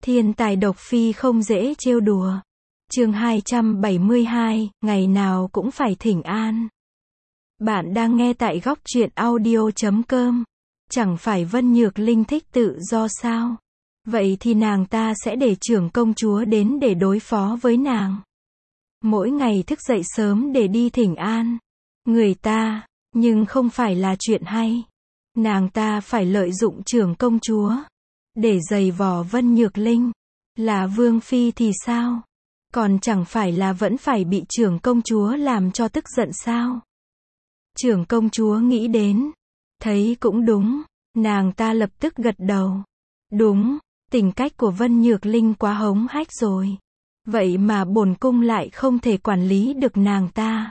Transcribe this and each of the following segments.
Thiên tài độc phi không dễ trêu đùa. Chương 272, ngày nào cũng phải thỉnh an. Bạn đang nghe tại góc truyện audio.com. Chẳng phải Vân Nhược Linh thích tự do sao? Vậy thì nàng ta sẽ để trưởng công chúa đến để đối phó với nàng. Mỗi ngày thức dậy sớm để đi thỉnh an người ta, nhưng không phải là chuyện hay. Nàng ta phải lợi dụng trưởng công chúa để giày vò Vân Nhược Linh. Là vương phi thì sao? Còn chẳng phải là vẫn phải bị trưởng công chúa làm cho tức giận sao? Trưởng công chúa nghĩ đến, thấy cũng đúng, nàng ta lập tức gật đầu. Đúng, tính cách của Vân Nhược Linh quá hống hách rồi. Vậy mà bổn cung lại không thể quản lý được nàng ta.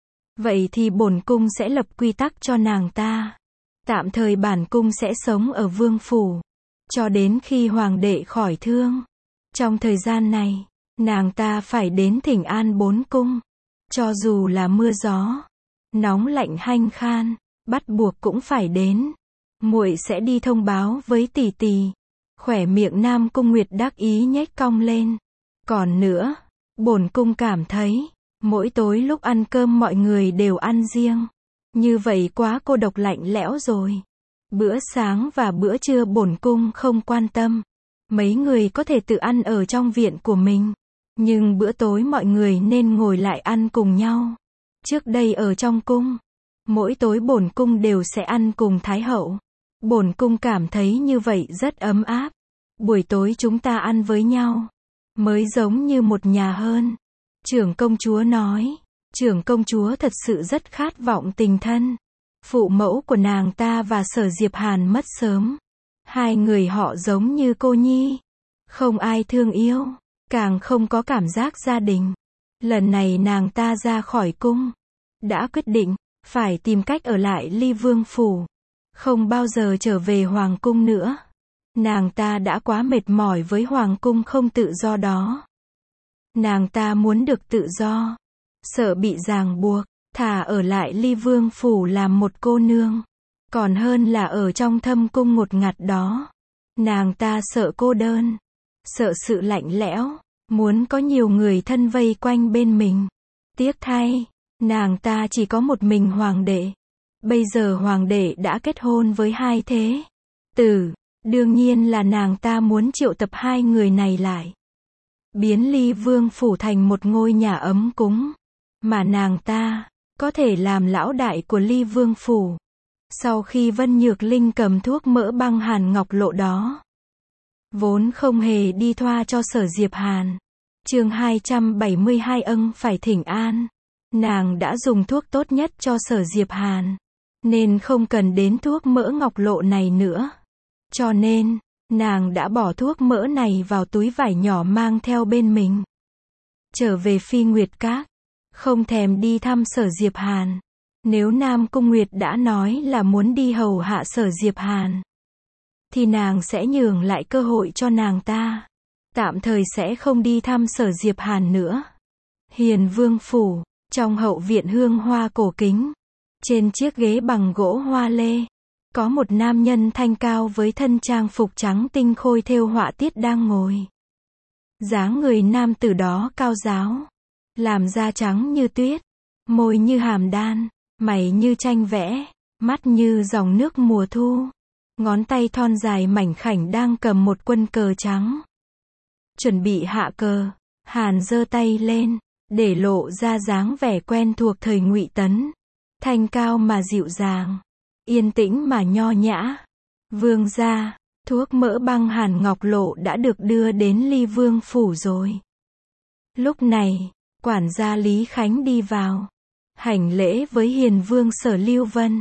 Vậy thì bổn cung sẽ lập quy tắc cho nàng ta. Tạm thời bản cung sẽ sống ở vương phủ, cho đến khi hoàng đệ khỏi thương. Trong thời gian này, nàng ta phải đến thỉnh an bốn cung. Cho dù là mưa gió, nóng lạnh hanh khan, bắt buộc cũng phải đến. Muội sẽ đi thông báo với tỷ tỷ. Khỏe miệng Nam Cung Nguyệt đắc ý nhếch cong lên. Còn nữa, bổn cung cảm thấy, mỗi tối lúc ăn cơm mọi người đều ăn riêng. Như vậy quá cô độc lạnh lẽo rồi. Bữa sáng và bữa trưa bổn cung không quan tâm. Mấy người có thể tự ăn ở trong viện của mình. Nhưng bữa tối mọi người nên ngồi lại ăn cùng nhau. Trước đây ở trong cung, mỗi tối bổn cung đều sẽ ăn cùng Thái hậu. Bổn cung cảm thấy như vậy rất ấm áp. Buổi tối chúng ta ăn với nhau, mới giống như một nhà hơn. Trưởng công chúa nói, trưởng công chúa thật sự rất khát vọng tình thân. Phụ mẫu của nàng ta và Sở Diệp Hàn mất sớm. Hai người họ giống như cô nhi. Không ai thương yêu, càng không có cảm giác gia đình. Lần này nàng ta ra khỏi cung, đã quyết định, phải tìm cách ở lại Ly Vương Phủ. Không bao giờ trở về Hoàng cung nữa. Nàng ta đã quá mệt mỏi với Hoàng cung không tự do đó. Nàng ta muốn được tự do. Sợ bị ràng buộc, thà ở lại Ly Vương Phủ làm một cô nương. Còn hơn là ở trong thâm cung ngột ngạt đó. Nàng ta sợ cô đơn. Sợ sự lạnh lẽo. Muốn có nhiều người thân vây quanh bên mình. Tiếc thay, nàng ta chỉ có một mình hoàng đệ. Bây giờ hoàng đệ đã kết hôn với hai thế tử. Đương nhiên là nàng ta muốn triệu tập hai người này lại. Biến Ly Vương Phủ thành một ngôi nhà ấm cúng. Mà nàng ta có thể làm lão đại của Ly Vương Phủ. Sau khi Vân Nhược Linh cầm thuốc mỡ băng hàn ngọc lộ đó, vốn không hề đi thoa cho Sở Diệp Hàn. Chương 272 phải thỉnh an. Nàng đã dùng thuốc tốt nhất cho Sở Diệp Hàn, nên không cần đến thuốc mỡ ngọc lộ này nữa. Cho nên, nàng đã bỏ thuốc mỡ này vào túi vải nhỏ mang theo bên mình. Trở về Phi Nguyệt Các, không thèm đi thăm Sở Diệp Hàn. Nếu Nam Cung Nguyệt đã nói là muốn đi hầu hạ Sở Diệp Hàn, thì nàng sẽ nhường lại cơ hội cho nàng ta. Tạm thời sẽ không đi thăm Sở Diệp Hàn nữa. Hiền Vương Phủ, trong hậu viện hương hoa cổ kính, trên chiếc ghế bằng gỗ hoa lê, có một nam nhân thanh cao với thân trang phục trắng tinh khôi thêu họa tiết đang ngồi. Dáng người nam tử đó cao ráo, làm da trắng như tuyết, môi như hàm đan, mày như tranh vẽ, mắt như dòng nước mùa thu. Ngón tay thon dài mảnh khảnh đang cầm một quân cờ trắng. Chuẩn bị hạ cờ, Hàn giơ tay lên, để lộ ra dáng vẻ quen thuộc thời Ngụy Tấn. Thanh cao mà dịu dàng, yên tĩnh mà nho nhã. Vương gia, thuốc mỡ băng hàn ngọc lộ đã được đưa đến Ly Vương Phủ rồi. Lúc này, quản gia Lý Khánh đi vào, hành lễ với Hiền Vương Sở Lưu Vân.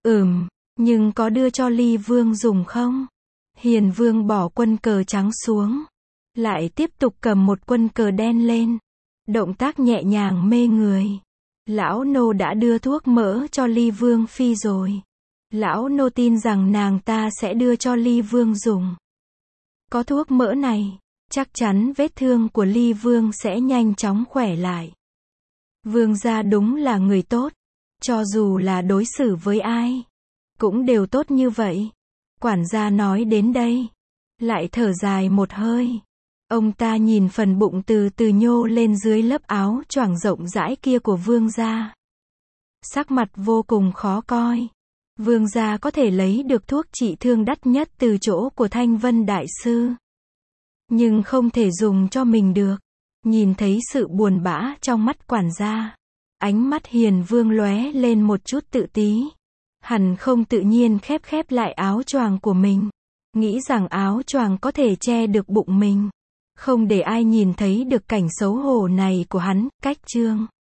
Nhưng có đưa cho Ly Vương dùng không? Hiền Vương bỏ quân cờ trắng xuống, lại tiếp tục cầm một quân cờ đen lên. Động tác nhẹ nhàng mê người. Lão nô đã đưa thuốc mỡ cho Ly Vương Phi rồi. Lão nô tin rằng nàng ta sẽ đưa cho Ly Vương dùng. Có thuốc mỡ này, chắc chắn vết thương của Ly Vương sẽ nhanh chóng khỏe lại. Vương gia đúng là người tốt. Cho dù là đối xử với ai, cũng đều tốt như vậy. Quản gia nói đến đây, lại thở dài một hơi. Ông ta nhìn phần bụng từ từ nhô lên dưới lớp áo choàng rộng rãi kia của vương gia. Sắc mặt vô cùng khó coi. Vương gia có thể lấy được thuốc trị thương đắt nhất từ chỗ của Thanh Vân Đại Sư, nhưng không thể dùng cho mình được. Nhìn thấy sự buồn bã trong mắt quản gia, ánh mắt Hiền Vương lóe lên một chút tự tí. Hắn không tự nhiên khép lại áo choàng của mình, nghĩ rằng áo choàng có thể che được bụng mình, không để ai nhìn thấy được cảnh xấu hổ này của hắn. Cách chương